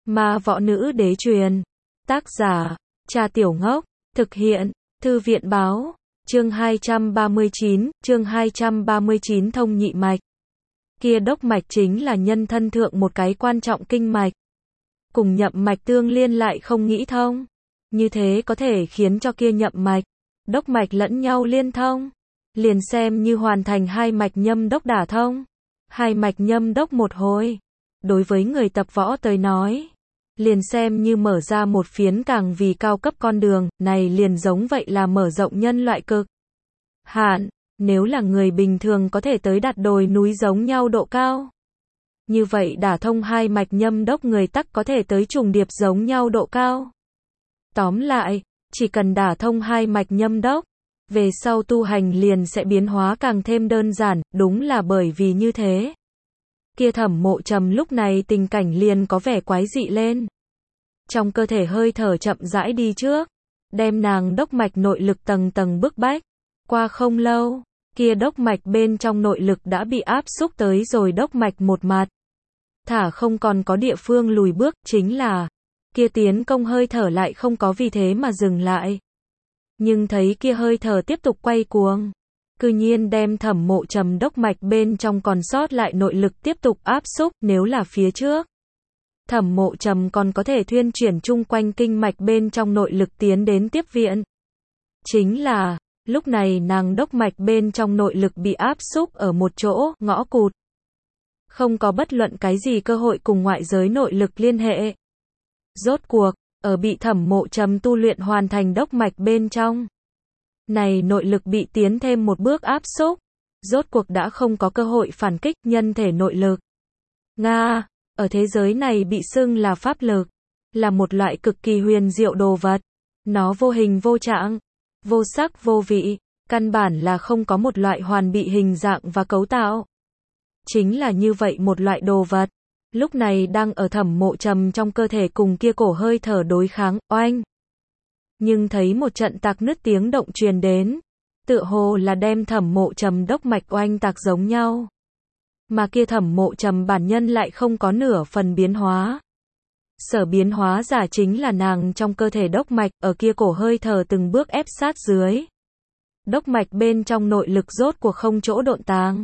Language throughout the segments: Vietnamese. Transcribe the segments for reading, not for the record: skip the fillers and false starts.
Ma Võ Nữ Đế truyền. Tác giả, Cha Tiểu Ngốc. Thực hiện, Thư viện Báo. Chương 239 thông nhị mạch. Kia đốc mạch chính là nhân thân thượng một cái quan trọng kinh mạch. Cùng nhậm mạch tương liên lại không nghĩ thông. Như thế có thể khiến cho kia nhậm mạch, đốc mạch lẫn nhau liên thông. Liền xem như hoàn thành hai mạch nhâm đốc đả thông. Hai mạch nhâm đốc một hồi. Đối với người tập võ tới nói, liền xem như mở ra một phiến càng vì cao cấp con đường, này liền giống vậy là mở rộng nhân loại cực hạn. Nếu là người bình thường có thể tới đạt đồi núi giống nhau độ cao. Như vậy đả thông hai mạch nhâm đốc người tắc có thể tới trùng điệp giống nhau độ cao. Tóm lại, chỉ cần đả thông hai mạch nhâm đốc, về sau tu hành liền sẽ biến hóa càng thêm đơn giản, đúng là bởi vì như thế. Kia Thẩm Mộ Trầm lúc này tình cảnh liền có vẻ quái dị lên. Trong cơ thể hơi thở chậm rãi đi trước, đem nàng đốc mạch nội lực tầng tầng bức bách. Qua không lâu, kia đốc mạch bên trong nội lực đã bị áp xúc tới rồi đốc mạch một mặt. Thả không còn có địa phương lùi bước, chính là kia tiến công hơi thở lại không có vì thế mà dừng lại. Nhưng thấy kia hơi thở tiếp tục quay cuồng, cư nhiên đem Thẩm Mộ Trầm đốc mạch bên trong còn sót lại nội lực tiếp tục áp xúc. Nếu là phía trước, Thẩm Mộ Trầm còn có thể thuyên chuyển chung quanh kinh mạch bên trong nội lực tiến đến tiếp viện. Chính là, lúc này nàng đốc mạch bên trong nội lực bị áp xúc ở một chỗ, ngõ cụt. Không có bất luận cái gì cơ hội cùng ngoại giới nội lực liên hệ. Rốt cuộc, ở bị Thẩm Mộ Trầm tu luyện hoàn thành đốc mạch bên trong. Này nội lực bị tiến thêm một bước áp xúc. Rốt cuộc đã không có cơ hội phản kích nhân thể nội lực. Nga, ở thế giới này bị xưng là pháp lực. Là một loại cực kỳ huyền diệu đồ vật. Nó vô hình vô trạng, vô sắc vô vị, căn bản là không có một loại hoàn bị hình dạng và cấu tạo. Chính là như vậy một loại đồ vật. Lúc này đang ở Thẩm Mộ Trầm trong cơ thể cùng kia cổ hơi thở đối kháng, oanh. Nhưng thấy một trận tạc nứt tiếng động truyền đến. Tựa hồ là đem Thẩm Mộ Trầm đốc mạch oanh tạc giống nhau. Mà kia Thẩm Mộ Trầm bản nhân lại không có nửa phần biến hóa. Sở biến hóa giả chính là nàng trong cơ thể đốc mạch, ở kia cổ hơi thở từng bước ép sát dưới. Đốc mạch bên trong nội lực rốt cuộc không chỗ độn tàng.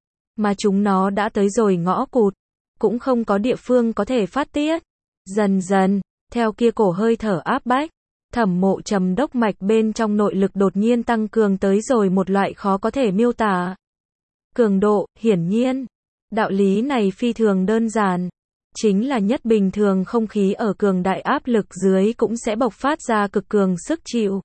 Mà chúng nó đã tới rồi ngõ cụt, cũng không có địa phương có thể phát tiết. Dần dần, theo kia cổ hơi thở áp bách, Thẩm Mộ Trầm đốc mạch bên trong nội lực đột nhiên tăng cường tới rồi một loại khó có thể miêu tả. Cường độ, hiển nhiên, đạo lý này phi thường đơn giản. Chính là nhất bình thường không khí ở cường đại áp lực dưới cũng sẽ bộc phát ra cực cường sức chịu.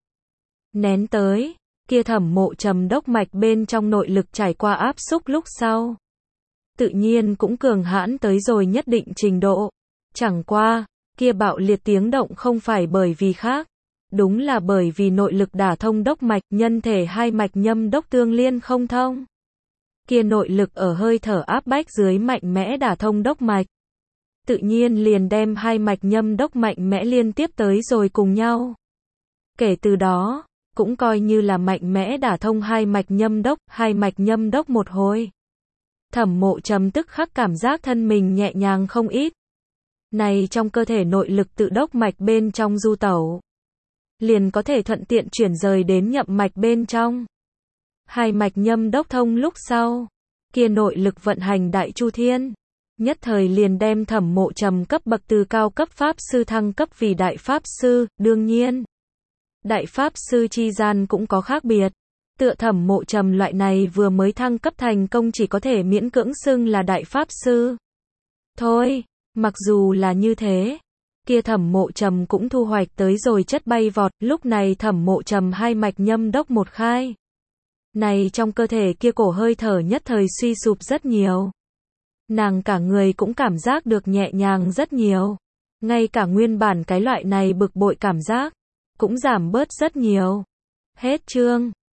Nén tới, kia Thẩm Mộ Trầm đốc mạch bên trong nội lực trải qua áp xúc lúc sau. Tự nhiên cũng cường hãn tới rồi nhất định trình độ. Chẳng qua, kia bạo liệt tiếng động không phải bởi vì khác. Đúng là bởi vì nội lực đả thông đốc mạch, nhân thể hai mạch nhâm đốc tương liên không thông. Kia nội lực ở hơi thở áp bách dưới mạnh mẽ đả thông đốc mạch. Tự nhiên liền đem hai mạch nhâm đốc mạnh mẽ liên tiếp tới rồi cùng nhau. Kể từ đó, cũng coi như là mạnh mẽ đả thông hai mạch nhâm đốc một hồi. Thẩm Mộ Trầm tức khắc cảm giác thân mình nhẹ nhàng không ít. Này trong cơ thể nội lực tự đốc mạch bên trong du tẩu, liền có thể thuận tiện chuyển rời đến nhậm mạch bên trong. Hai mạch nhâm đốc thông lúc sau, kia nội lực vận hành đại chu thiên. Nhất thời liền đem Thẩm Mộ Trầm cấp bậc từ cao cấp pháp sư thăng cấp vì đại pháp sư. Đương nhiên, đại pháp sư chi gian cũng có khác biệt. Tựa Thẩm Mộ Trầm loại này vừa mới thăng cấp thành công chỉ có thể miễn cưỡng xưng là đại pháp sư. Thôi, mặc dù là như thế, kia Thẩm Mộ Trầm cũng thu hoạch tới rồi chất bay vọt. Lúc này Thẩm Mộ Trầm hai mạch nhâm đốc một khai. Này trong cơ thể kia cổ hơi thở nhất thời suy sụp rất nhiều. Nàng cả người cũng cảm giác được nhẹ nhàng rất nhiều. Ngay cả nguyên bản cái loại này bực bội cảm giác cũng giảm bớt rất nhiều. Hết chương.